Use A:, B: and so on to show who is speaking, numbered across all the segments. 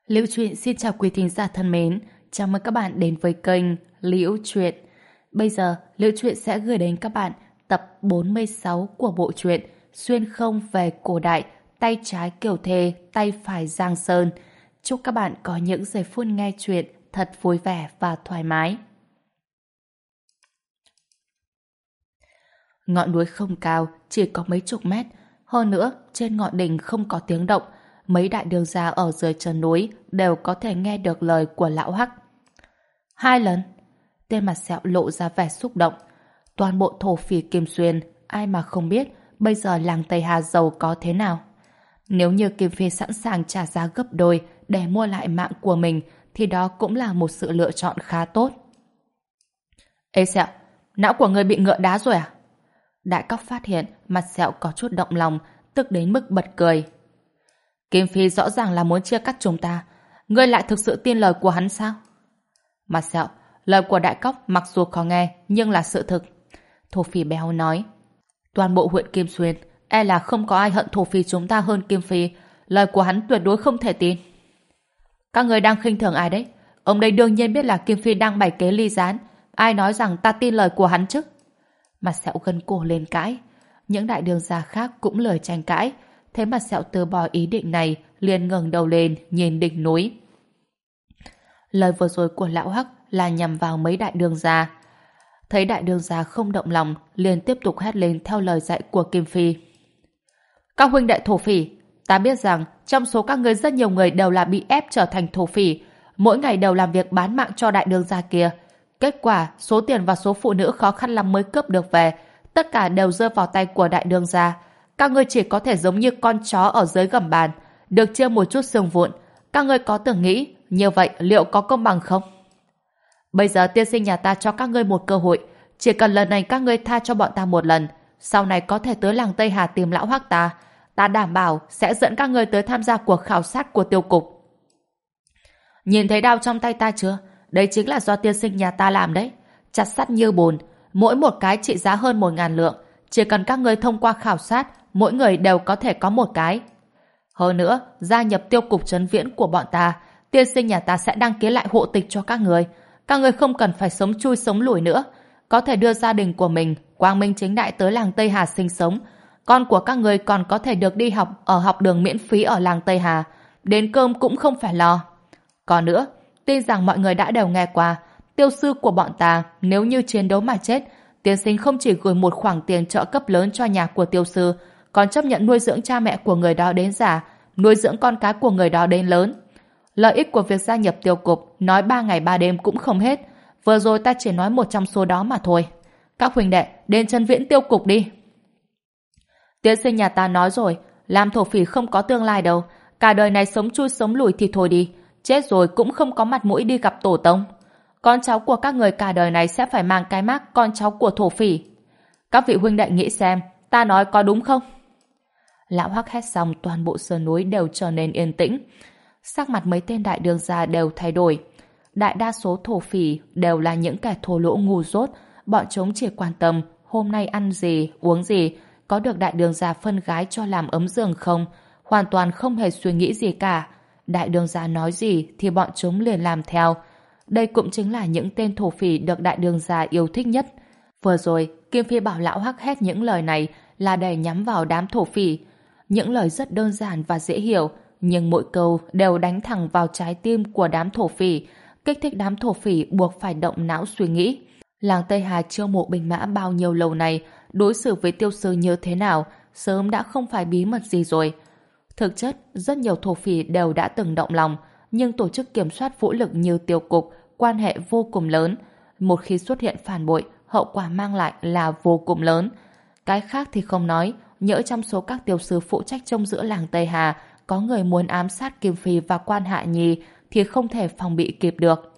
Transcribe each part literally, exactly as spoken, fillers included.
A: Liễu Chuyện xin chào quý thính giả thân mến, chào mừng các bạn đến với kênh Liễu Chuyện. Bây giờ, Liễu Chuyện sẽ gửi đến các bạn tập bốn mươi sáu của bộ truyện Xuyên không về cổ đại, tay trái Kiều Thê, tay phải Giang Sơn. Chúc các bạn có những giây phút nghe chuyện thật vui vẻ và thoải mái. Ngọn núi không cao, chỉ có mấy chục mét. Hơn nữa, trên ngọn đỉnh không có tiếng động. Mấy đại đường gia ở dưới chân núi đều có thể nghe được lời của lão Hắc. Hai lần, tên mặt sẹo lộ ra vẻ xúc động. Toàn bộ thổ phỉ Kim Xuyên, ai mà không biết bây giờ làng Tây Hà giàu có thế nào. Nếu như Kim Phi sẵn sàng trả giá gấp đôi để mua lại mạng của mình, thì đó cũng là một sự lựa chọn khá tốt. Ê sẹo, não của người bị ngựa đá rồi à? Đại Cóc phát hiện mặt sẹo có chút động lòng, tức đến mức bật cười. Kim Phi rõ ràng là muốn chia cắt chúng ta, ngươi lại thực sự tin lời của hắn sao? Mặt sẹo, lời của Đại Cóc mặc dù khó nghe nhưng là sự thực. Thổ phỉ béo nói. Toàn bộ huyện Kim Xuyên e là không có ai hận thổ phỉ chúng ta hơn Kim Phi. Lời của hắn tuyệt đối không thể tin. Các người đang khinh thường ai đấy? Ông đây đương nhiên biết là Kim Phi đang bày kế ly gián. Ai nói rằng ta tin lời của hắn chứ? Mặt sẹo gân cổ lên cãi. Những đại đường gia khác cũng lời tranh cãi. Thế mặt sẹo từ bỏ ý định này, liền ngẩng đầu lên nhìn đỉnh núi. Lời vừa rồi của lão Hắc là nhằm vào mấy đại đường gia. Thấy đại đường gia không động lòng, liền tiếp tục hét lên theo lời dạy của Kim Phi. Các huynh đệ thổ phỉ, ta biết rằng trong số các ngươi rất nhiều người đều là bị ép trở thành thổ phỉ, mỗi ngày đều làm việc bán mạng cho đại đường gia kia. Kết quả, số tiền và số phụ nữ khó khăn lắm mới cướp được về, tất cả đều rơi vào tay của đại đường gia. Các ngươi chỉ có thể giống như con chó ở dưới gầm bàn, được chia một chút xương vụn. Các ngươi có từng nghĩ như vậy liệu có công bằng không? Bây giờ tiên sinh nhà ta cho các ngươi một cơ hội, chỉ cần lần này các ngươi tha cho bọn ta một lần, sau này có thể tới làng Tây Hà tìm lão Hắc ta. Ta đảm bảo sẽ dẫn các ngươi tới tham gia cuộc khảo sát của tiêu cục. Nhìn thấy đao trong tay ta chưa? Đây chính là do tiên sinh nhà ta làm đấy. Chặt sắt như bùn, mỗi một cái trị giá hơn một ngàn lượng. Chỉ cần các ngươi thông qua khảo sát, mỗi người đều có thể có một cái. Hơn nữa, gia nhập tiêu cục trấn viễn của bọn ta, tiên sinh nhà ta sẽ đăng ký lại hộ tịch cho các người. Các người không cần phải sống chui sống lủi nữa, có thể đưa gia đình của mình quang minh chính đại tới làng Tây Hà sinh sống. Con của các người còn có thể được đi học ở học đường miễn phí ở làng Tây Hà, đến cơm cũng không phải lo. Còn nữa, tin rằng mọi người đã đều nghe qua, tiêu sư của bọn ta nếu như chiến đấu mà chết, tiên sinh không chỉ gửi một khoản tiền trợ cấp lớn cho nhà của tiêu sư, còn chấp nhận nuôi dưỡng cha mẹ của người đó đến già, nuôi dưỡng con cái của người đó đến lớn. Lợi ích của việc gia nhập tiêu cục nói ba ngày ba đêm cũng không hết. Vừa rồi ta chỉ nói một trong số đó mà thôi. Các huynh đệ, đến chân viễn tiêu cục đi. Tiên sinh nhà ta nói rồi, làm thổ phỉ không có tương lai đâu. Cả đời này sống chui sống lùi thì thôi đi. Chết rồi cũng không có mặt mũi đi gặp tổ tông. Con cháu của các người cả đời này sẽ phải mang cái mác con cháu của thổ phỉ. Các vị huynh đệ nghĩ xem, ta nói có đúng không? Lão Hắc hét xong, toàn bộ sườn núi đều trở nên yên tĩnh. Sắc mặt mấy tên đại đường gia đều thay đổi. Đại đa số thổ phỉ đều là những kẻ thô lỗ ngu dốt, bọn chúng chỉ quan tâm hôm nay ăn gì, uống gì, có được đại đường gia phân gái cho làm ấm giường không, hoàn toàn không hề suy nghĩ gì cả. Đại đường gia nói gì thì bọn chúng liền làm theo. Đây cũng chính là những tên thổ phỉ được đại đường gia yêu thích nhất. Vừa rồi, Kim Phi bảo lão Hắc hét những lời này là để nhắm vào đám thổ phỉ. Những lời rất đơn giản và dễ hiểu, nhưng mỗi câu đều đánh thẳng vào trái tim của đám thổ phỉ, kích thích đám thổ phỉ buộc phải động não suy nghĩ. Làng Tây Hà chiêu mộ binh mã bao nhiêu lâu nay, đối xử với tiêu sư như thế nào, sớm đã không phải bí mật gì rồi. Thực chất, rất nhiều thổ phỉ đều đã từng động lòng, nhưng tổ chức kiểm soát vũ lực như tiêu cục, quan hệ vô cùng lớn. Một khi xuất hiện phản bội, hậu quả mang lại là vô cùng lớn. Cái khác thì không nói, nhỡ trong số các tiêu sư phụ trách trông giữ làng Tây Hà có người muốn ám sát Kim Phi và Quan Hạ Nhi thì không thể phòng bị kịp được.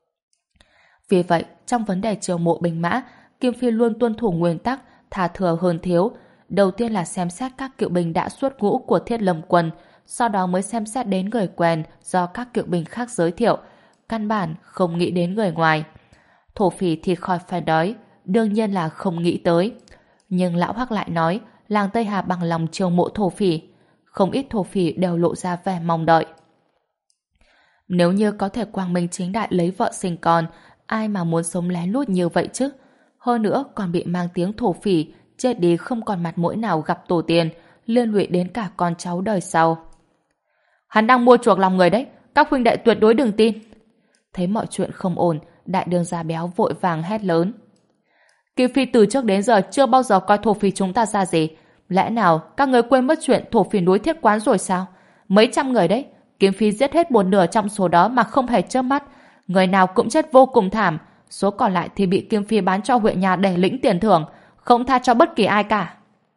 A: Vì vậy, trong vấn đề chiêu mộ binh mã, Kim Phi luôn tuân thủ nguyên tắc thà thừa hơn thiếu. Đầu tiên là xem xét các cựu binh đã xuất ngũ của Thiết Lâm quân, sau đó mới xem xét đến người quen do các cựu binh khác giới thiệu. Căn bản không nghĩ đến người ngoài. Thổ phỉ thì khỏi phải đói, đương nhiên là không nghĩ tới. Nhưng lão Hắc lại nói, làng Tây Hà bằng lòng chiêu mộ thổ phỉ. Không ít thổ phỉ đều lộ ra vẻ mong đợi. Nếu như có thể quang minh chính đại lấy vợ sinh con, ai mà muốn sống lén lút như vậy chứ? Hơn nữa còn bị mang tiếng thổ phỉ, chết đi không còn mặt mũi nào gặp tổ tiên, liên lụy đến cả con cháu đời sau. Hắn đang mua chuộc lòng người đấy, các huynh đệ tuyệt đối đừng tin. Thấy mọi chuyện không ổn, đại đương gia béo vội vàng hét lớn. Kim Phi từ trước đến giờ chưa bao giờ coi thổ phỉ chúng ta ra gì. Lẽ nào các người quên mất chuyện thổ phỉ núi Thiết Quán rồi sao? Mấy trăm người đấy, Kim Phi giết hết một nửa trong số đó mà không hề chớp mắt. Người nào cũng chết vô cùng thảm. Số còn lại thì bị Kim Phi bán cho huyện nhà để lĩnh tiền thưởng, không tha cho bất kỳ ai cả.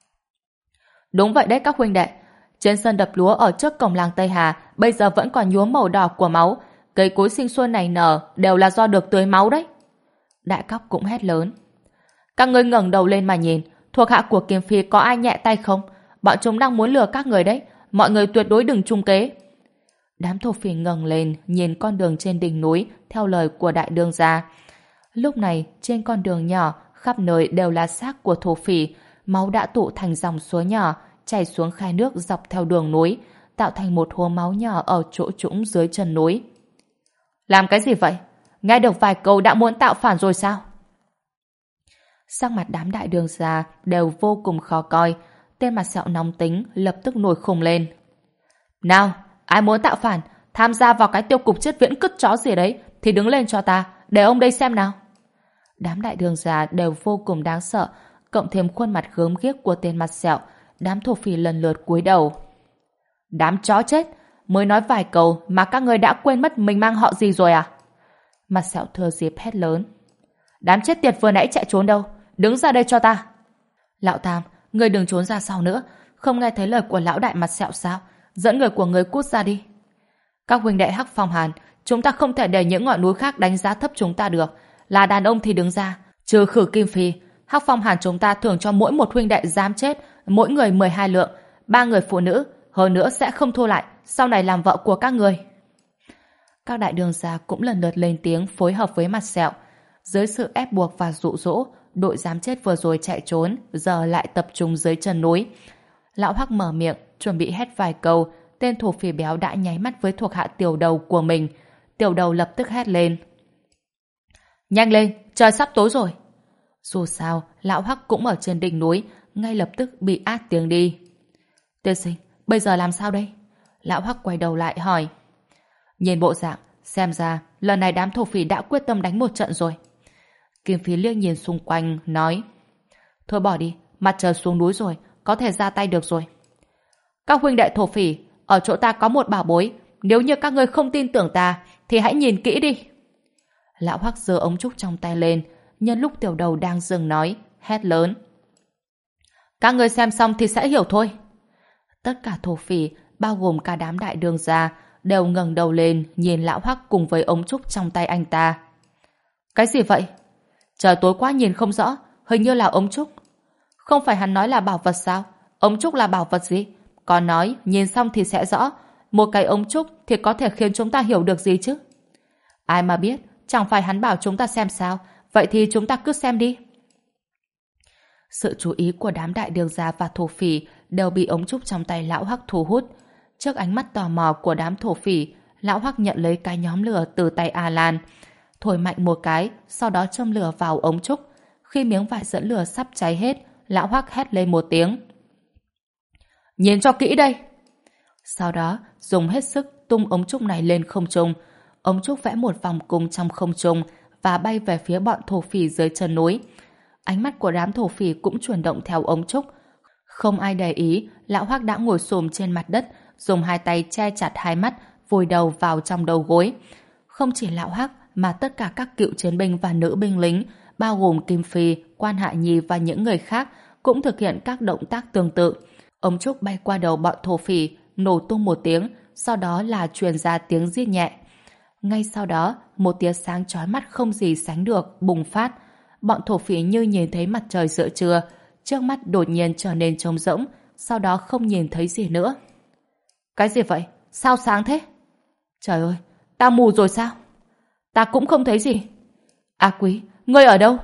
A: Đúng vậy đấy các huynh đệ. Trên sân đập lúa ở trước cổng làng Tây Hà bây giờ vẫn còn nhuốm màu đỏ của máu. Cây cối sinh sôi nảy nở đều là do được tưới máu đấy. Đại Cóc cũng hét lớn. Các ngươi ngẩng đầu lên mà nhìn, thuộc hạ của Kim Phi có ai nhẹ tay không? Bọn chúng đang muốn lừa các người đấy, mọi người tuyệt đối đừng trung kế. Đám thổ phỉ ngẩng lên nhìn con đường trên đỉnh núi theo lời của đại đương gia. Lúc này trên con đường nhỏ khắp nơi đều là xác của thổ phỉ, máu đã tụ thành dòng suối nhỏ chảy xuống khe nước dọc theo đường núi, tạo thành một hố máu nhỏ ở chỗ trũng dưới chân núi. Làm cái gì vậy? Nghe được vài câu đã muốn tạo phản rồi sao? Sắc mặt đám đại đường gia đều vô cùng khó coi. Tên mặt sẹo nóng tính lập tức nổi khùng lên. Nào, ai muốn tạo phản, tham gia vào cái tiêu cục chết viễn cứt chó gì đấy thì đứng lên cho ta, để ông đây xem nào. Đám đại đường gia đều vô cùng đáng sợ, cộng thêm khuôn mặt gớm ghiếc của tên mặt sẹo, đám thổ phỉ lần lượt cúi đầu. Đám chó chết, mới nói vài câu mà các người đã quên mất mình mang họ gì rồi à? Mặt sẹo thừa dịp hét lớn. Đám chết tiệt vừa nãy chạy trốn đâu? Đứng ra đây cho ta. Lão Tam, người đừng trốn ra sau nữa. Không nghe thấy lời của lão đại mặt sẹo sao? Dẫn người của người cút ra đi. Các huynh đệ Hắc Phong Hàn, chúng ta không thể để những ngọn núi khác đánh giá thấp chúng ta được. Là đàn ông thì đứng ra. Trừ Khử Kim Phi, Hắc Phong Hàn chúng ta thưởng cho mỗi một huynh đệ dám chết, mỗi người mười hai lượng, ba người phụ nữ, hơn nữa sẽ không thua lại, sau này làm vợ của các người. Các đại đường gia cũng lần lượt lên tiếng phối hợp với mặt sẹo. Dưới sự ép buộc và dụ dỗ, đội dám chết vừa rồi chạy trốn, giờ lại tập trung dưới chân núi. Lão Hắc mở miệng, chuẩn bị hét vài câu, tên thổ phỉ béo đã nháy mắt với thuộc hạ tiểu đầu của mình. Tiểu đầu lập tức hét lên. Nhanh lên, trời sắp tối rồi. Dù sao, lão Hắc cũng ở trên đỉnh núi, ngay lập tức bị át tiếng đi. Tiên sinh, bây giờ làm sao đây? Lão Hắc quay đầu lại hỏi. Nhìn bộ dạng, xem ra lần này đám thổ phỉ đã quyết tâm đánh một trận rồi. Kim Phi liếc nhìn xung quanh, nói. Thôi bỏ đi, mặt trời xuống núi rồi, có thể ra tay được rồi. Các huynh đệ thổ phỉ, ở chỗ ta có một bảo bối, nếu như các ngươi không tin tưởng ta, thì hãy nhìn kỹ đi. Lão Hắc giơ ống trúc trong tay lên, nhân lúc tiểu đầu đang dừng nói, hét lớn. Các ngươi xem xong thì sẽ hiểu thôi. Tất cả thổ phỉ, bao gồm cả đám đại đường gia, đều ngẩng đầu lên nhìn lão Hắc cùng với ống trúc trong tay anh ta. Cái gì vậy? Trời tối quá nhìn không rõ, hình như là ống trúc. Không phải hắn nói là bảo vật sao? Ống trúc là bảo vật gì? Còn nói nhìn xong thì sẽ rõ. Một cái ống trúc thì có thể khiến chúng ta hiểu được gì chứ? Ai mà biết, chẳng phải hắn bảo chúng ta xem sao? Vậy thì chúng ta cứ xem đi. Sự chú ý của đám đại đường gia và thổ phỉ đều bị ống trúc trong tay lão Hắc thu hút. Trước ánh mắt tò mò của đám thổ phỉ, lão Hắc nhận lấy cái nhóm lửa từ tay A Lan, thổi mạnh một cái, sau đó châm lửa vào ống trúc. Khi miếng vải dẫn lửa sắp cháy hết, lão Hắc hét lên một tiếng. Nhìn cho kỹ đây! Sau đó, dùng hết sức tung ống trúc này lên không trung. Ống trúc vẽ một vòng cung trong không trung và bay về phía bọn thổ phỉ dưới chân núi. Ánh mắt của đám thổ phỉ cũng chuyển động theo ống trúc. Không ai để ý, lão Hắc đã ngồi xổm trên mặt đất, dùng hai tay che chặt hai mắt, vùi đầu vào trong đầu gối. Không chỉ lão Hắc mà tất cả các cựu chiến binh và nữ binh lính, bao gồm Kim Phi, Quan Hạ Nhi và những người khác, cũng thực hiện các động tác tương tự. Ống trúc bay qua đầu bọn thổ phỉ, nổ tung một tiếng, sau đó là truyền ra tiếng rít nhẹ. Ngay sau đó, một tia sáng chói mắt không gì sánh được bùng phát. Bọn thổ phỉ như nhìn thấy mặt trời giữa trưa, trước mắt đột nhiên trở nên trống rỗng, sau đó không nhìn thấy gì nữa. Cái gì vậy? Sao sáng thế? Trời ơi, ta mù rồi sao? Ta cũng không thấy gì. A Quý, ngươi ở đâu?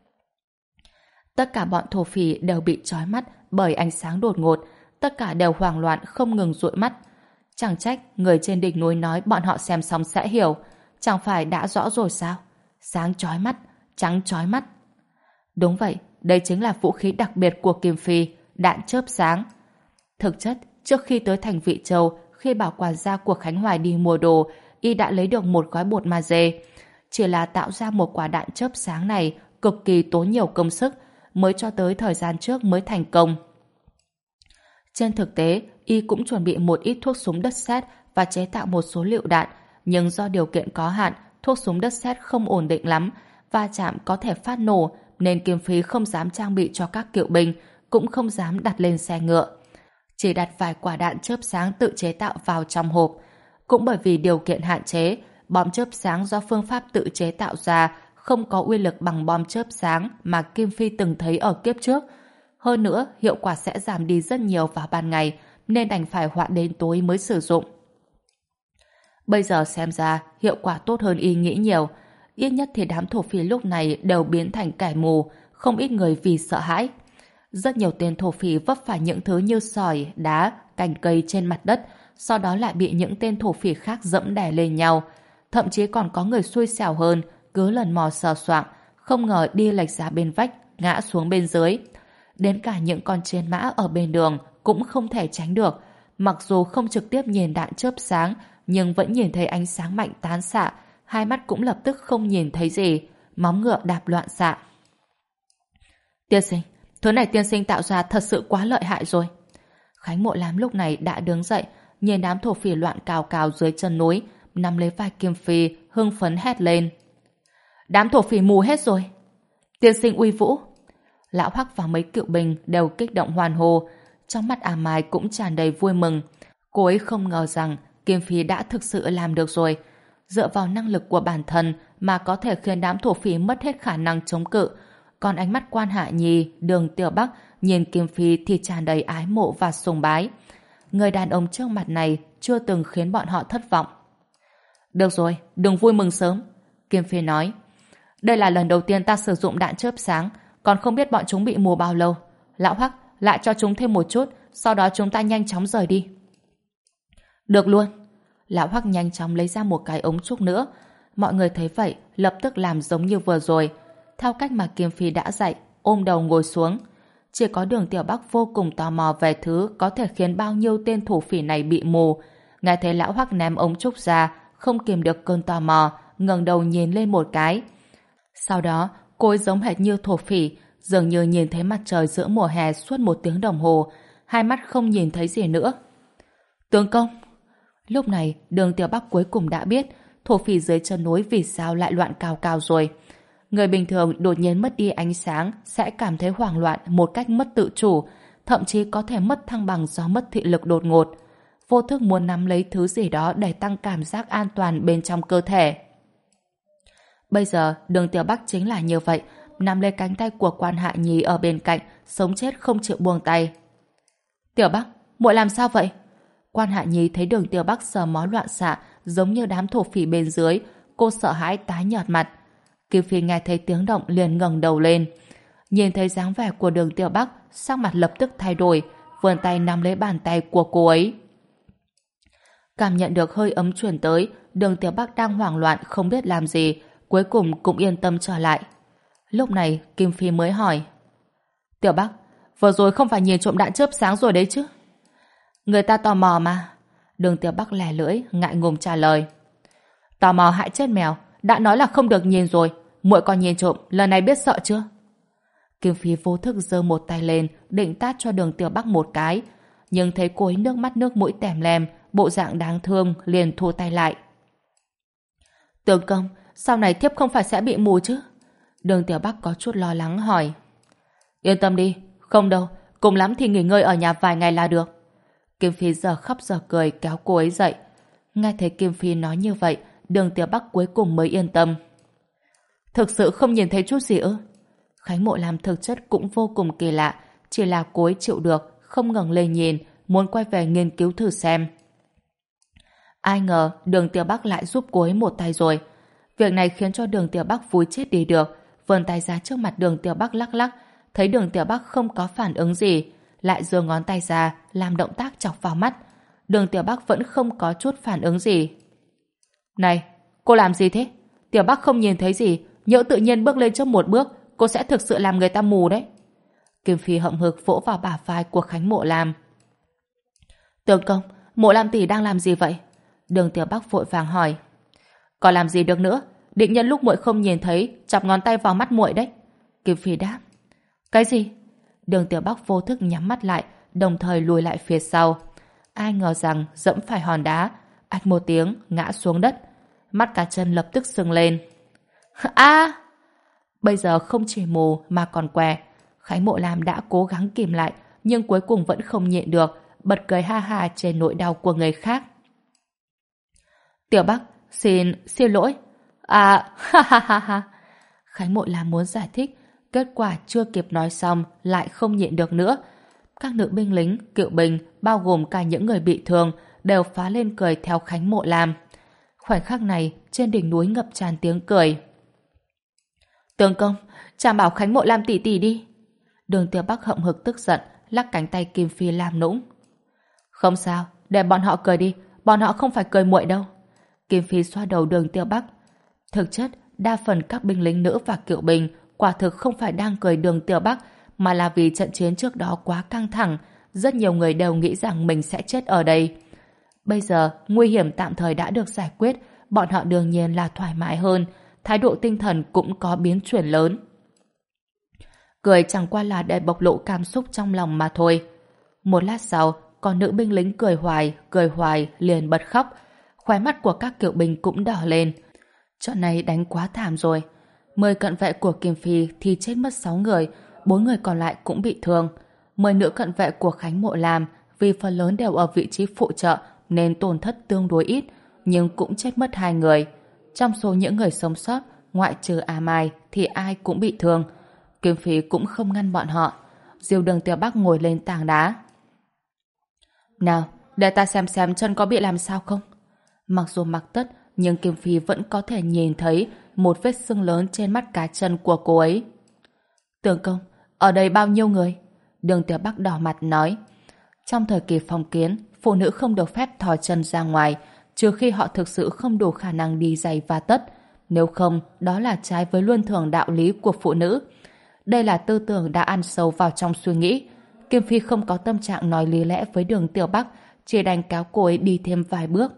A: Tất cả bọn thổ phỉ đều bị chói mắt bởi ánh sáng đột ngột, tất cả đều hoảng loạn không ngừng dụi mắt. Chẳng trách người trên đỉnh núi nói bọn họ xem xong sẽ hiểu. Chẳng phải đã rõ rồi sao? Sáng chói mắt, trắng chói mắt. Đúng vậy, đây chính là vũ khí đặc biệt của Kim Phi, đạn chớp sáng. Thực chất, trước khi tới thành Vị Châu, khi bảo quản gia của Khánh Hoài đi mua đồ, y đã lấy được một gói bột magie. Chỉ là tạo ra một quả đạn chớp sáng này cực kỳ tốn nhiều công sức, mới cho tới thời gian trước mới thành công. Trên thực tế, y cũng chuẩn bị một ít thuốc súng đất sét và chế tạo một số lựu đạn, nhưng do điều kiện có hạn, thuốc súng đất sét không ổn định lắm, va chạm có thể phát nổ, nên Kim Phi không dám trang bị cho các kỵ binh, cũng không dám đặt lên xe ngựa. Chỉ đặt vài quả đạn chớp sáng tự chế tạo vào trong hộp. Cũng bởi vì điều kiện hạn chế, bom chớp sáng do phương pháp tự chế tạo ra không có uy lực bằng bom chớp sáng mà Kim Phi từng thấy ở kiếp trước. Hơn nữa, hiệu quả sẽ giảm đi rất nhiều vào ban ngày, nên đành phải hoãn đến tối mới sử dụng. Bây giờ xem ra, hiệu quả tốt hơn y nghĩ nhiều. Ít nhất thì đám thổ phỉ lúc này đều biến thành kẻ mù, không ít người vì sợ hãi. Rất nhiều tên thổ phỉ vấp phải những thứ như sỏi, đá, cành cây trên mặt đất, sau đó lại bị những tên thổ phỉ khác dẫm đè lên nhau. Thậm chí còn có người xui xẻo hơn, cứ lần mò sờ soạng, không ngờ đi lệch ra bên vách, ngã xuống bên dưới. Đến cả những con chiến mã ở bên đường cũng không thể tránh được. Mặc dù không trực tiếp nhìn đạn chớp sáng, nhưng vẫn nhìn thấy ánh sáng mạnh tán xạ, hai mắt cũng lập tức không nhìn thấy gì, móng ngựa đạp loạn xạ. Tiên sinh, thứ này tiên sinh tạo ra thật sự quá lợi hại rồi. Khánh Mộ Lam lúc này đã đứng dậy, nhìn đám thổ phỉ loạn cào cào dưới chân núi, nắm lấy vai Kim Phi, hưng phấn hét lên. Đám thổ phỉ mù hết rồi. Tiên sinh uy vũ. Lão Hắc và mấy cựu binh đều kích động hoan hô, trong mắt A Mai cũng tràn đầy vui mừng. Cô ấy không ngờ rằng Kim Phi đã thực sự làm được rồi. Dựa vào năng lực của bản thân mà có thể khiến đám thổ phỉ mất hết khả năng chống cự. Còn ánh mắt Quan Hạ Nhi, Đường Tiểu Bắc nhìn Kim Phi thì tràn đầy ái mộ và sùng bái. Người đàn ông trước mặt này chưa từng khiến bọn họ thất vọng. Được rồi, đừng vui mừng sớm. Kim Phi nói. Đây là lần đầu tiên ta sử dụng đạn chớp sáng, còn không biết bọn chúng bị mù bao lâu. Lão Hắc, lại cho chúng thêm một chút, sau đó chúng ta nhanh chóng rời đi. Được luôn. Lão Hắc nhanh chóng lấy ra một cái ống trúc nữa. Mọi người thấy vậy, lập tức làm giống như vừa rồi. Theo cách mà Kim Phi đã dạy, ôm đầu ngồi xuống. Chỉ có Đường Tiểu Bắc vô cùng tò mò về thứ có thể khiến bao nhiêu tên thổ phỉ này bị mù. Nghe thấy Lão Hắc ném ống trúc ra, không kìm được cơn tò mò, ngẩng đầu nhìn lên một cái. Sau đó, cô ấy giống hệt như thổ phỉ, dường như nhìn thấy mặt trời giữa mùa hè suốt một tiếng đồng hồ, hai mắt không nhìn thấy gì nữa. Tướng công! Lúc này, Đường Tiểu Bắc cuối cùng đã biết thổ phỉ dưới chân núi vì sao lại loạn cào cào rồi. Người bình thường đột nhiên mất đi ánh sáng sẽ cảm thấy hoảng loạn một cách mất tự chủ, thậm chí có thể mất thăng bằng do mất thị lực đột ngột. Vô thức muốn nắm lấy thứ gì đó để tăng cảm giác an toàn bên trong cơ thể. Bây giờ, Đường Tiểu Bắc chính là như vậy, nắm lấy cánh tay của Quan Hạ Nhi ở bên cạnh, sống chết không chịu buông tay. Tiểu Bắc, muội làm sao vậy? Quan Hạ Nhi thấy Đường Tiểu Bắc sờ mó loạn xạ, giống như đám thổ phỉ bên dưới, cô sợ hãi tái nhợt mặt. Kim Phi nghe thấy tiếng động liền ngẩng đầu lên. Nhìn thấy dáng vẻ của Đường Tiểu Bắc, sắc mặt lập tức thay đổi, vươn tay nắm lấy bàn tay của cô ấy. Cảm nhận được hơi ấm truyền tới, Đường Tiểu Bắc đang hoảng loạn không biết làm gì, cuối cùng cũng yên tâm trở lại. Lúc này, Kim Phi mới hỏi. Tiểu Bắc, vừa rồi không phải nhìn trộm đạn chớp sáng rồi đấy chứ? Người ta tò mò mà. Đường Tiểu Bắc lè lưỡi, ngại ngùng trả lời. Tò mò hại chết mèo, đã nói là không được nhìn rồi, muội còn nhìn trộm, lần này biết sợ chưa? Kim Phi vô thức giơ một tay lên, định tát cho Đường Tiểu Bắc một cái, nhưng thấy cô ấy nước mắt nước mũi tèm lem, bộ dạng đáng thương, liền thu tay lại. Tướng công, sau này thiếp không phải sẽ bị mù chứ? Đường Tiểu Bắc có chút lo lắng hỏi. Yên tâm đi, không đâu, cùng lắm thì nghỉ ngơi ở nhà vài ngày là được. Kim Phi giờ khóc giờ cười kéo cô ấy dậy. Nghe thấy Kim Phi nói như vậy, Đường Tiểu Bắc cuối cùng mới yên tâm. Thực sự không nhìn thấy chút gì ư? Khánh Mộ Lam thực chất cũng vô cùng kỳ lạ, chỉ là cô ấy chịu được, không ngẩng lên nhìn, muốn quay về nghiên cứu thử xem. Ai ngờ Đường Tiểu Bắc lại giúp cô ấy một tay rồi. Việc này khiến cho Đường Tiểu Bắc vui chết đi được, vươn tay ra trước mặt Đường Tiểu Bắc lắc lắc, thấy Đường Tiểu Bắc không có phản ứng gì, lại giơ ngón tay ra làm động tác chọc vào mắt. Đường Tiểu Bắc vẫn không có chút phản ứng gì. Này, cô làm gì thế? Tiểu Bắc không nhìn thấy gì, nhỡ tự nhiên bước lên trước một bước, cô sẽ thực sự làm người ta mù đấy. Kim Phi hậm hực vỗ vào bả vai của Khánh Mộ Lam. Tướng công, Mộ Lam tỷ đang làm gì vậy? Đường Tiểu Bắc vội vàng hỏi. Còn làm gì được nữa? Định nhân lúc muội không nhìn thấy, chọc ngón tay vào mắt muội đấy. Kim Phi đáp. Cái gì? Đường Tiểu Bắc vô thức nhắm mắt lại, đồng thời lùi lại phía sau. Ai ngờ rằng dẫm phải hòn đá, ạch một tiếng ngã xuống đất. Mắt cá chân lập tức sưng lên. A! Bây giờ không chỉ mù mà còn què. Khánh Mộ Lam đã cố gắng kìm lại, nhưng cuối cùng vẫn không nhịn được, bật cười ha ha trên nỗi đau của người khác. Tiểu Bắc, xin, xin lỗi. À, ha ha ha ha. Khánh Mộ Lam muốn giải thích, kết quả chưa kịp nói xong lại không nhịn được nữa. Các nữ binh lính, cựu binh, bao gồm cả những người bị thương, đều phá lên cười theo Khánh Mộ Lam. Khoảnh khắc này, trên đỉnh núi ngập tràn tiếng cười. Tướng công, chàng bảo Khánh Mộ Lam tỷ tỷ đi. Đường Tiểu Bắc hậm hực tức giận, lắc cánh tay Kim Phi làm nũng. Không sao, để bọn họ cười đi, bọn họ không phải cười muội đâu. Kim Phi xoa đầu Đường Tiểu Bắc. Thực chất, đa phần các binh lính nữ và cựu binh quả thực không phải đang cười Đường Tiểu Bắc, mà là vì trận chiến trước đó quá căng thẳng, rất nhiều người đều nghĩ rằng mình sẽ chết ở đây. Bây giờ, nguy hiểm tạm thời đã được giải quyết, bọn họ đương nhiên là thoải mái hơn, thái độ tinh thần cũng có biến chuyển lớn. Cười chẳng qua là để bộc lộ cảm xúc trong lòng mà thôi. Một lát sau, con nữ binh lính cười hoài, cười hoài, liền bật khóc. Khóe mắt của các cựu binh cũng đỏ lên. Trận này đánh quá thảm rồi. Mười cận vệ của Kim Phi thì chết mất sáu người, bốn người còn lại cũng bị thương. Mười nữ cận vệ của Khánh Mộ Lam vì phần lớn đều ở vị trí phụ trợ nên tổn thất tương đối ít, nhưng cũng chết mất hai người. Trong số những người sống sót, ngoại trừ A Mai thì ai cũng bị thương. Kim Phi cũng không ngăn bọn họ. Diêu Đường Tiểu Bắc ngồi lên tảng đá. Nào, để ta xem xem chân có bị làm sao không. Mặc dù mặc tất, nhưng Kim Phi vẫn có thể nhìn thấy một vết sưng lớn trên mắt cá chân của cô ấy. Tướng công, ở đây bao nhiêu người? Đường Tiểu Bắc đỏ mặt nói. Trong thời kỳ phong kiến, phụ nữ không được phép thò chân ra ngoài, trừ khi họ thực sự không đủ khả năng đi giày và tất. Nếu không, đó là trái với luân thường đạo lý của phụ nữ. Đây là tư tưởng đã ăn sâu vào trong suy nghĩ. Kim Phi không có tâm trạng nói lý lẽ với Đường Tiểu Bắc, chỉ đành cáo cô ấy đi thêm vài bước.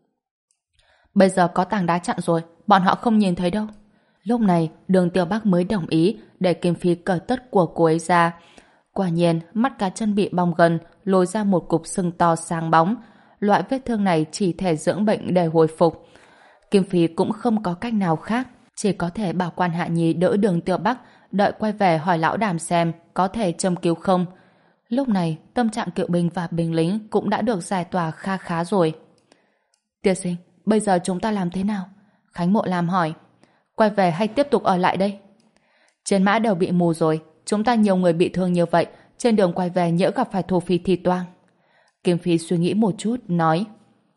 A: Bây giờ có tảng đá chặn rồi, bọn họ không nhìn thấy đâu. Lúc này, Đường Tiểu Bắc mới đồng ý để Kim Phi cởi tất của cô ấy ra. Quả nhiên, mắt cá chân bị bong gân, lồi ra một cục sưng to sáng bóng. Loại vết thương này chỉ thể dưỡng bệnh để hồi phục. Kim Phi cũng không có cách nào khác, chỉ có thể bảo quan Hạ Nhi đỡ Đường Tiểu Bắc, đợi quay về hỏi lão đàm xem có thể châm cứu không. Lúc này, tâm trạng cựu binh và binh lính cũng đã được giải tỏa kha khá rồi. Tiên sinh, bây giờ chúng ta làm thế nào? Khánh Mộ Lam hỏi. Quay về hay tiếp tục ở lại đây? Trên mã đều bị mù rồi, chúng ta nhiều người bị thương như vậy, trên đường quay về nhỡ gặp phải thổ phỉ thì toang. Kim Phi suy nghĩ một chút, nói.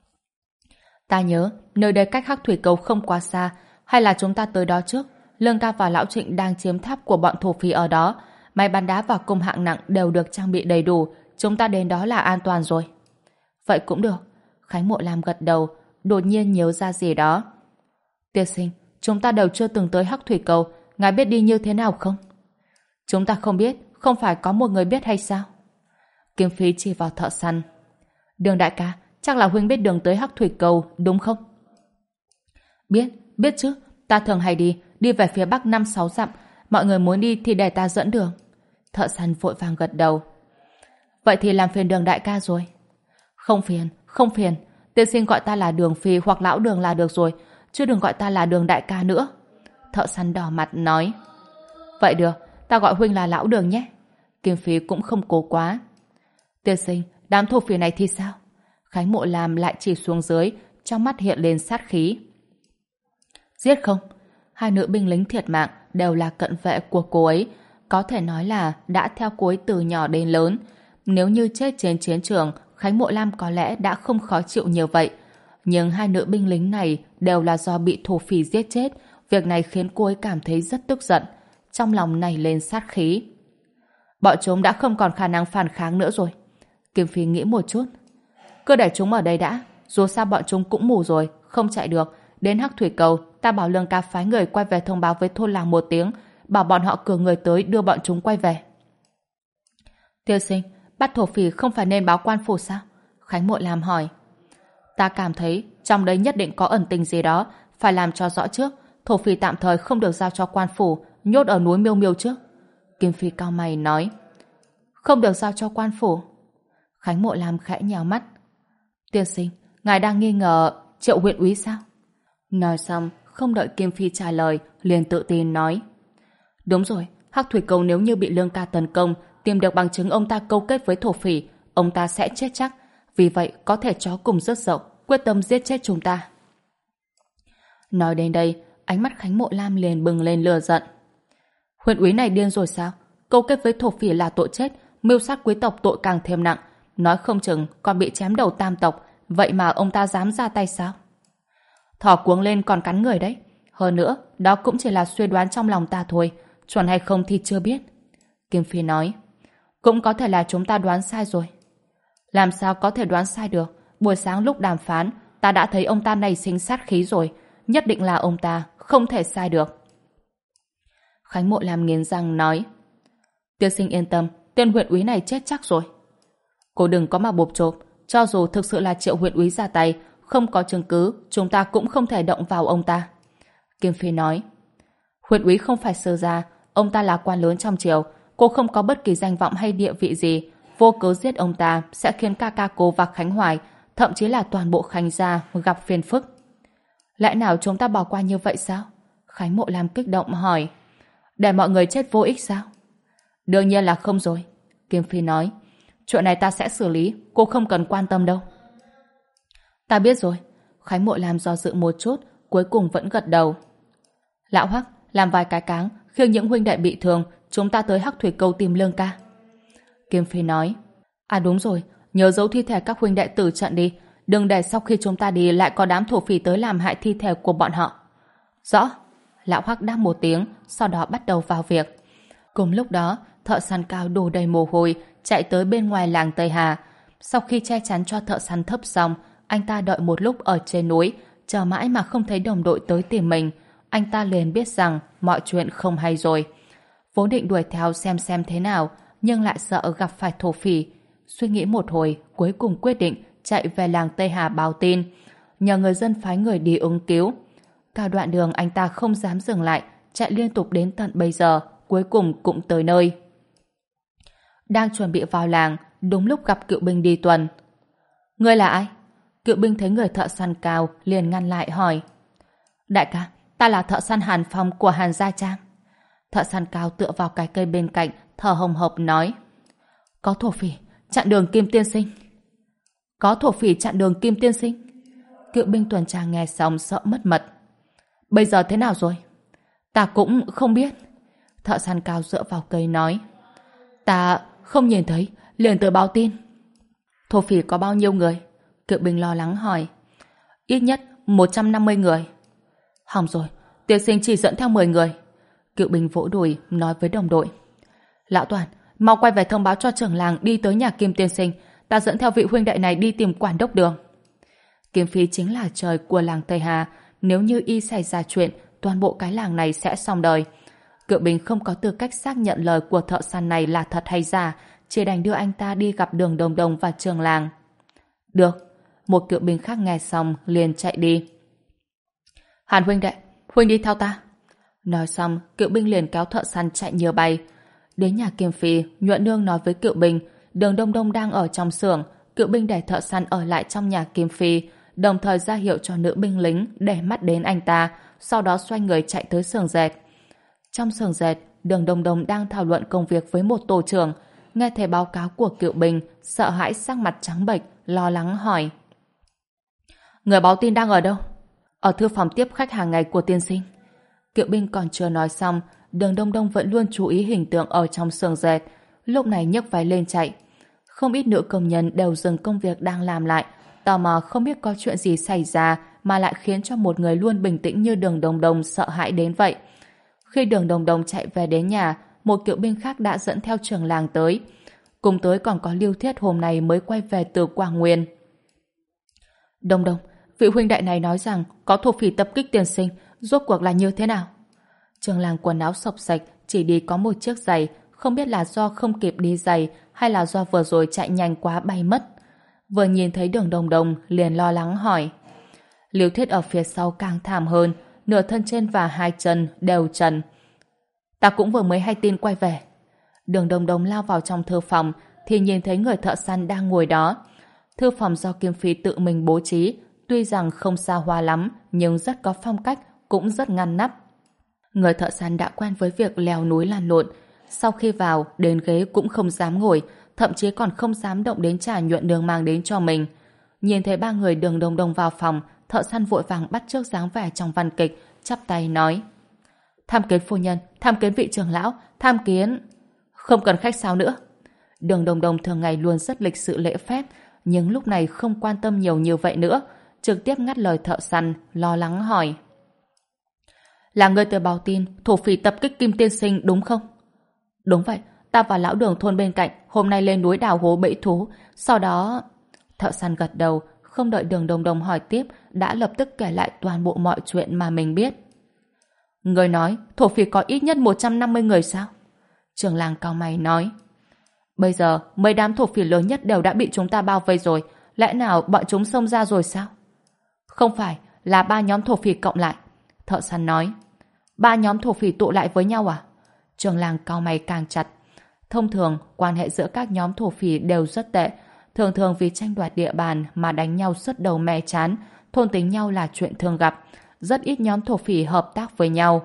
A: Ta nhớ, nơi đây cách Hắc Thủy Cầu không quá xa, hay là chúng ta tới đó trước? Lương Ca và Lão Trịnh đang chiếm tháp của bọn thổ phỉ ở đó. Máy bắn đá và cung hạng nặng đều được trang bị đầy đủ, chúng ta đến đó là an toàn rồi. Vậy cũng được. Khánh Mộ Lam gật đầu, đột nhiên nhớ ra gì đó. Tiên sinh, chúng ta đều chưa từng tới Hắc Thủy Cầu, ngài biết đi như thế nào không? Chúng ta không biết, không phải có một người biết hay sao? Kim Phi chỉ vào thợ săn. Đường đại ca, chắc là huynh biết đường tới Hắc Thủy Cầu, đúng không? Biết, biết chứ, ta thường hay đi, đi về phía bắc năm sáu dặm, mọi người muốn đi thì để ta dẫn đường. Thợ săn vội vàng gật đầu. Vậy thì làm phiền Đường đại ca rồi. Không phiền, không phiền, tiên sinh gọi ta là Đường Phi hoặc lão Đường là được rồi, chứ đừng gọi ta là Đường đại ca nữa. Thợ săn đỏ mặt nói. Vậy được, ta gọi huynh là lão Đường nhé. Kim Phi cũng không cố quá. Tiên sinh, đám thổ phỉ này thì sao? Khánh Mộ Lam lại chỉ xuống dưới, trong mắt hiện lên sát khí. Giết không? Hai nữ binh lính thiệt mạng đều là cận vệ của cô ấy, có thể nói là đã theo cô ấy từ nhỏ đến lớn. Nếu như chết trên chiến trường, Khánh Mộ Lam có lẽ đã không khó chịu như vậy. Nhưng hai nữ binh lính này đều là do bị thổ phỉ giết chết, việc này khiến cô ấy cảm thấy rất tức giận, trong lòng nảy lên sát khí. Bọn chúng đã không còn khả năng phản kháng nữa rồi. Kim Phi nghĩ một chút. Cứ để chúng ở đây đã. Dù sao bọn chúng cũng mù rồi, không chạy được. Đến Hắc Thủy Cầu, ta bảo Lương ca phái người quay về thông báo với thôn làng một tiếng, bảo bọn họ cử người tới đưa bọn chúng quay về. Tiên sinh, bắt thổ phỉ không phải nên báo quan phủ sao? Khánh Mộ Lam hỏi. Ta cảm thấy trong đấy nhất định có ẩn tình gì đó, phải làm cho rõ trước. Thổ phỉ tạm thời không được giao cho quan phủ, nhốt ở núi Miêu Miêu trước. Kim Phi cao mày nói. Không được giao cho quan phủ. Khánh Mộ Lam khẽ nhào mắt. Tiên sinh, ngài đang nghi ngờ Triệu huyện úy sao? Nói xong, không đợi Kim Phi trả lời, liền tự tin nói. Đúng rồi, Hắc Thủy Cầu nếu như bị Lương ca tấn công, tìm được bằng chứng ông ta câu kết với thổ phỉ, ông ta sẽ chết chắc. Vì vậy, có thể chó cùng rớt dậu, quyết tâm giết chết chúng ta. Nói đến đây, ánh mắt Khánh Mộ Lam liền bừng lên lửa giận. Huyện úy này điên rồi sao? Câu kết với thổ phỉ là tội chết, mưu sát quý tộc tội càng thêm nặng. Nói không chừng còn bị chém đầu tam tộc, vậy mà ông ta dám ra tay sao? Thỏ cuống lên còn cắn người đấy. Hơn nữa, đó cũng chỉ là suy đoán trong lòng ta thôi, chuẩn hay không thì chưa biết. Kim Phi nói. Cũng có thể là chúng ta đoán sai rồi. Làm sao có thể đoán sai được? Buổi sáng lúc đàm phán, ta đã thấy ông ta nảy sinh sát khí rồi. Nhất định là ông ta, không thể sai được. Khánh Mộ Lam nghiến răng nói. Tiên sinh yên tâm, tên huyện úy này chết chắc rồi. Cô đừng có mà bộp chộp, cho dù thực sự là Triệu huyện úy ra tay, không có chứng cứ, chúng ta cũng không thể động vào ông ta. Kim Phi nói. Huyện úy không phải sơ gia, ông ta là quan lớn trong triều, cô không có bất kỳ danh vọng hay địa vị gì, vô cớ giết ông ta sẽ khiến ca ca cô và Khánh Hoài, thậm chí là toàn bộ Khánh gia gặp phiền phức. Lẽ nào chúng ta bỏ qua như vậy sao? Khánh Mộ Lam kích động hỏi. Để mọi người chết vô ích sao? Đương nhiên là không rồi. Kim Phi nói. Chuyện này ta sẽ xử lý, cô không cần quan tâm đâu. Ta biết rồi. Khánh Mộ Lam do dự một chút, cuối cùng vẫn gật đầu. Lão Hắc, làm vài cái cáng, khi những huynh đệ bị thương, chúng ta tới Hắc Thủy Cầu tìm Lương ca. Kim Phi nói. À đúng rồi, nhớ giấu thi thể các huynh đệ tử trận đi, đừng để sau khi chúng ta đi lại có đám thổ phỉ tới làm hại thi thể của bọn họ. Rõ. Lão Hắc đáp một tiếng, sau đó bắt đầu vào việc. Cùng lúc đó, thợ săn cao đổ đầy mồ hôi, chạy tới bên ngoài làng Tây Hà. Sau khi che chắn cho thợ săn thấp xong, anh ta đợi một lúc ở trên núi, chờ mãi mà không thấy đồng đội tới tìm mình. Anh ta liền biết rằng mọi chuyện không hay rồi. Vốn định đuổi theo xem xem thế nào, nhưng lại sợ gặp phải thổ phỉ. Suy nghĩ một hồi, cuối cùng quyết định chạy về làng Tây Hà báo tin, nhờ người dân phái người đi ứng cứu. Cả đoạn đường anh ta không dám dừng lại, chạy liên tục đến tận bây giờ, cuối cùng cũng tới nơi. Đang chuẩn bị vào làng, đúng lúc gặp Cựu binh đi tuần. Ngươi là ai? Cựu binh thấy người thợ săn cao, liền ngăn lại hỏi. Đại ca, ta là thợ săn Hàn Phong của Hàn Gia Trang. Thợ săn cao tựa vào cái cây bên cạnh, thở hồng hộc nói. Có thổ phỉ, chặn đường Kim tiên sinh. Có thổ phỉ chặn đường Kim tiên sinh? Cựu binh tuần tra nghe xong sợ mất mật. Bây giờ thế nào rồi? Ta cũng không biết. Thợ săn cao dựa vào cây nói. Ta không nhìn thấy, liền tới báo tin. Thổ phỉ có bao nhiêu người? Cựu binh lo lắng hỏi. Ít nhất một trăm năm mươi người. Hỏng rồi, tiên sinh chỉ dẫn theo mười người. Cựu binh vỗ đùi nói với đồng đội. Lão Toàn, mau quay về thông báo cho trưởng làng đi tới nhà Kim tiên sinh. Ta dẫn theo vị huynh đệ này đi tìm quản đốc đường. Kim Phi chính là trời của làng Tây Hà. Nếu như y xảy ra chuyện, toàn bộ cái làng này sẽ xong đời. Cựu binh không có tư cách xác nhận lời của thợ săn này là thật hay giả, chỉ đành đưa anh ta đi gặp Đường Đồng Đồng và trường làng. Được. Một cựu binh khác nghe xong liền chạy đi. Hàn huynh đệ, huynh đi theo ta. Nói xong, cựu binh liền kéo thợ săn chạy như bay. Đến nhà Kim Phi, Nhuận Nương nói với cựu binh, Đường Đông Đông đang ở trong xưởng, cựu binh để thợ săn ở lại trong nhà Kim Phi, đồng thời ra hiệu cho nữ binh lính để mắt đến anh ta, sau đó xoay người chạy tới xưởng dệt. Trong xưởng dệt, Đường Đông Đông đang thảo luận công việc với một tổ trưởng, nghe thấy báo cáo của cựu binh, sợ hãi sắc mặt trắng bệch, lo lắng hỏi. Người báo tin đang ở đâu? Ở thư phòng tiếp khách hàng ngày của tiên sinh. Cựu binh còn chưa nói xong, Đường Đông Đông vẫn luôn chú ý hình tượng ở trong xưởng dệt, lúc này nhấc váy lên chạy. Không ít nữ công nhân đều dừng công việc đang làm lại, tò mò không biết có chuyện gì xảy ra mà lại khiến cho một người luôn bình tĩnh như Đường Đông Đông sợ hãi đến vậy. Khi Đường Đông Đông chạy về đến nhà, một cựu binh khác đã dẫn theo trưởng làng tới. Cùng tới còn có Lưu Thiết hôm nay mới quay về từ Quảng Nguyên. Đông Đông, vị huynh đệ này nói rằng có thổ phỉ tập kích tiên sinh, rốt cuộc là như thế nào? Trường Làng quần áo xộc xệch, chỉ đi có một chiếc giày, không biết là do không kịp đi giày hay là do vừa rồi chạy nhanh quá bay mất. Vừa nhìn thấy Đường Đông Đông liền lo lắng hỏi. Liêu Thiết ở phía sau càng thảm hơn, nửa thân trên và hai chân đều trần. Ta cũng vừa mới hay tin quay về. Đường Đông Đông lao vào trong thư phòng thì nhìn thấy người thợ săn đang ngồi đó. Thư phòng do Kim Phi tự mình bố trí, tuy rằng không xa hoa lắm nhưng rất có phong cách, cũng rất ngăn nắp. Người thợ săn đã quen với việc leo núi lăn lộn, sau khi vào đến ghế cũng không dám ngồi, thậm chí còn không dám động đến trà nhuận đường mang đến cho mình. Nhìn thấy ba người Đường Đông Đông vào phòng, thợ săn vội vàng bắt chước dáng vẻ trong văn kịch, chắp tay nói: tham kiến phu nhân, tham kiến vị trưởng lão, tham kiến. Không cần khách sáo nữa. Đường Đông Đông thường ngày luôn rất lịch sự lễ phép, nhưng lúc này không quan tâm nhiều như vậy nữa, trực tiếp ngắt lời thợ săn, lo lắng hỏi: là người tới báo tin thổ phỉ tập kích Kim tiên sinh đúng không? Đúng vậy, ta và lão Đường thôn bên cạnh hôm nay lên núi đào hố bẫy thú, sau đó... Thợ săn gật đầu, không đợi Đường Đông Đông hỏi tiếp, đã lập tức kể lại toàn bộ mọi chuyện mà mình biết. Người nói thổ phỉ có ít nhất một trăm năm mươi người sao? Trường Làng cau mày nói: bây giờ mấy đám thổ phỉ lớn nhất đều đã bị chúng ta bao vây rồi, lẽ nào bọn chúng xông ra rồi sao? Không phải, là ba nhóm thổ phỉ cộng lại. Thợ săn nói: ba nhóm thổ phỉ tụ lại với nhau à? Trường Làng cau mày càng chặt. Thông thường quan hệ giữa các nhóm thổ phỉ đều rất tệ, thường thường vì tranh đoạt địa bàn mà đánh nhau sứt đầu mẻ chán, thôn tính nhau là chuyện thường gặp, rất ít nhóm thổ phỉ hợp tác với nhau.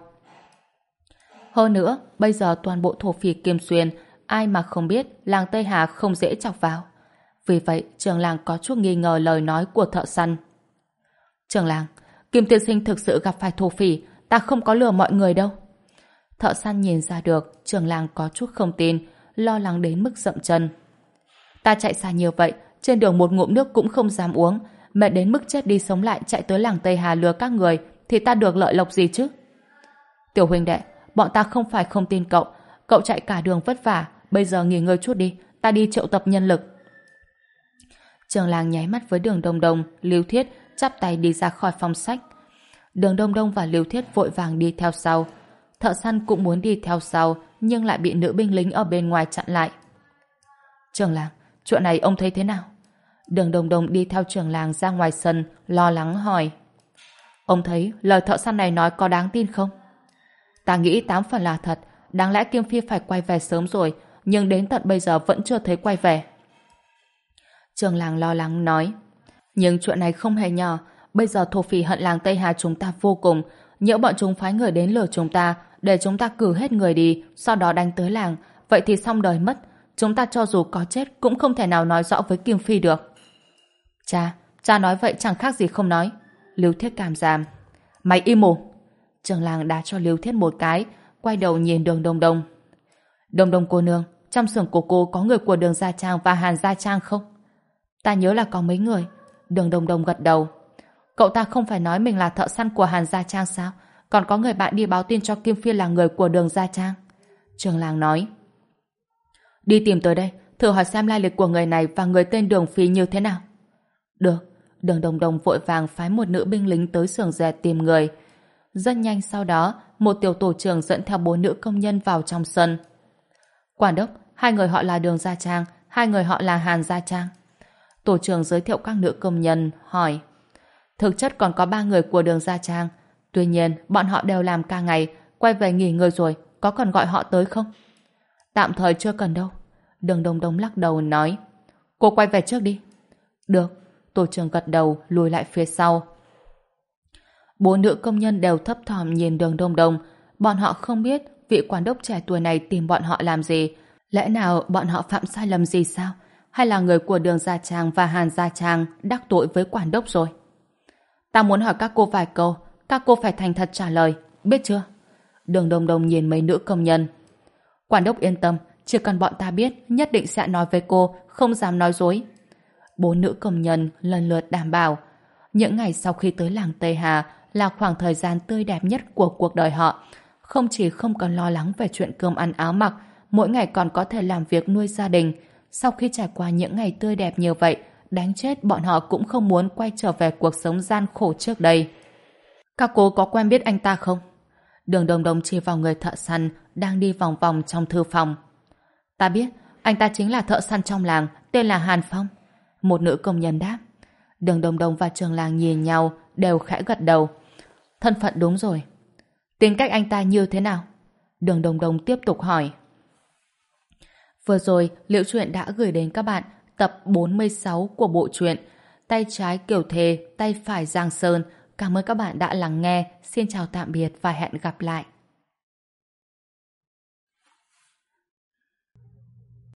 A: Hơn nữa, bây giờ toàn bộ thổ phỉ Kim Xuyên, ai mà không biết làng Tây Hà không dễ chọc vào. Vì vậy, Trường Làng có chút nghi ngờ lời nói của thợ săn. Trường Làng, Kim tiên sinh thực sự gặp phải thổ phỉ, ta không có lừa mọi người đâu. Thợ săn nhìn ra được Trường Làng có chút không tin, lo lắng đến mức dậm chân. Ta chạy xa như vậy, trên đường một ngụm nước cũng không dám uống, mệt đến mức chết đi sống lại chạy tới làng Tây Hà lừa các người, thì ta được lợi lộc gì chứ? Tiểu huynh đệ, bọn ta không phải không tin cậu, cậu chạy cả đường vất vả, bây giờ nghỉ ngơi chút đi, ta đi triệu tập nhân lực. Trường Làng nháy mắt với Đường Đông Đông, Lưu Thiết, chắp tay đi ra khỏi phòng sách. Đường Đông Đông và Lưu Thiết vội vàng đi theo sau. Thợ săn cũng muốn đi theo sau, nhưng lại bị nữ binh lính ở bên ngoài chặn lại. Trường Làng, chuyện này ông thấy thế nào? Đường Đông Đông đi theo Trường Làng ra ngoài sân, lo lắng hỏi. Ông thấy lời thợ săn này nói có đáng tin không? Ta nghĩ tám phần là thật, đáng lẽ Kim Phi phải quay về sớm rồi, nhưng đến tận bây giờ vẫn chưa thấy quay về. Trường Làng lo lắng nói. Nhưng chuyện này không hề nhỏ, bây giờ thổ phỉ hận làng Tây Hà chúng ta vô cùng, nhỡ bọn chúng phái người đến lừa chúng ta, để chúng ta cử hết người đi, sau đó đánh tới làng, vậy thì xong đời mất. Chúng ta cho dù có chết cũng không thể nào nói rõ với Kim Phi được. Cha, cha nói vậy chẳng khác gì không nói. Lưu Thiết cảm giảm. Mày im mồm. Trường Làng đá cho Lưu Thiết một cái, quay đầu nhìn Đường Đông Đông. Đông Đông cô nương, trong xưởng của cô có người của Đường Gia Trang và Hàn Gia Trang không? Ta nhớ là có mấy người. Đường Đông Đông gật đầu. Cậu ta không phải nói mình là thợ săn của Hàn Gia Trang sao? Còn có người bạn đi báo tin cho Kim Phi là người của Đường Gia Trang. Trường Làng nói. Đi tìm tới đây, thử hỏi xem lai lịch của người này và người tên Đường Phi như thế nào. Được. Đường Đông Đông vội vàng phái một nữ binh lính tới xưởng dệt tìm người. Rất nhanh sau đó, một tiểu tổ trưởng dẫn theo bốn nữ công nhân vào trong sân. Quản đốc, hai người họ là Đường Gia Trang, hai người họ là Hàn Gia Trang. Tổ trưởng giới thiệu các nữ công nhân, hỏi. Thực chất còn có ba người của Đường Gia Trang. Tuy nhiên, bọn họ đều làm ca ngày, quay về nghỉ ngơi rồi, có cần gọi họ tới không? Tạm thời chưa cần đâu. Đường Đông Đông lắc đầu nói. Cô quay về trước đi. Được. Tổ trưởng gật đầu, lùi lại phía sau. Bốn nữ công nhân đều thấp thỏm nhìn Đường Đông Đông. Bọn họ không biết vị quản đốc trẻ tuổi này tìm bọn họ làm gì. Lẽ nào bọn họ phạm sai lầm gì sao? Hay là người của Đường Gia Trang và Hàn Gia Trang đắc tội với quản đốc rồi? Ta muốn hỏi các cô vài câu, các cô phải thành thật trả lời, biết chưa? Đường Đông Đông nhìn mấy nữ công nhân. Quản đốc yên tâm, chỉ cần bọn ta biết, nhất định sẽ nói với cô, không dám nói dối. Bốn nữ công nhân lần lượt đảm bảo. Những ngày sau khi tới làng Tây Hà là khoảng thời gian tươi đẹp nhất của cuộc đời họ. Không chỉ không còn lo lắng về chuyện cơm ăn áo mặc, mỗi ngày còn có thể làm việc nuôi gia đình. Sau khi trải qua những ngày tươi đẹp như vậy, đánh chết bọn họ cũng không muốn quay trở về cuộc sống gian khổ trước đây. Các cô có quen biết anh ta không? Đường Đồng Đồng chỉ vào người thợ săn đang đi vòng vòng trong thư phòng. Ta biết, anh ta chính là thợ săn trong làng, tên là Hàn Phong. Một nữ công nhân đáp. Đường Đồng Đồng và Trường Làng nhìn nhau, đều khẽ gật đầu. Thân phận đúng rồi. Tính cách anh ta như thế nào? Đường Đồng Đồng tiếp tục hỏi. Vừa rồi, Liễu Chuyện đã gửi đến các bạn tập bốn mươi sáu của bộ truyện Tay trái Kiều Thề, tay phải Giang Sơn. Cảm ơn các bạn đã lắng nghe. Xin chào tạm biệt và hẹn gặp lại.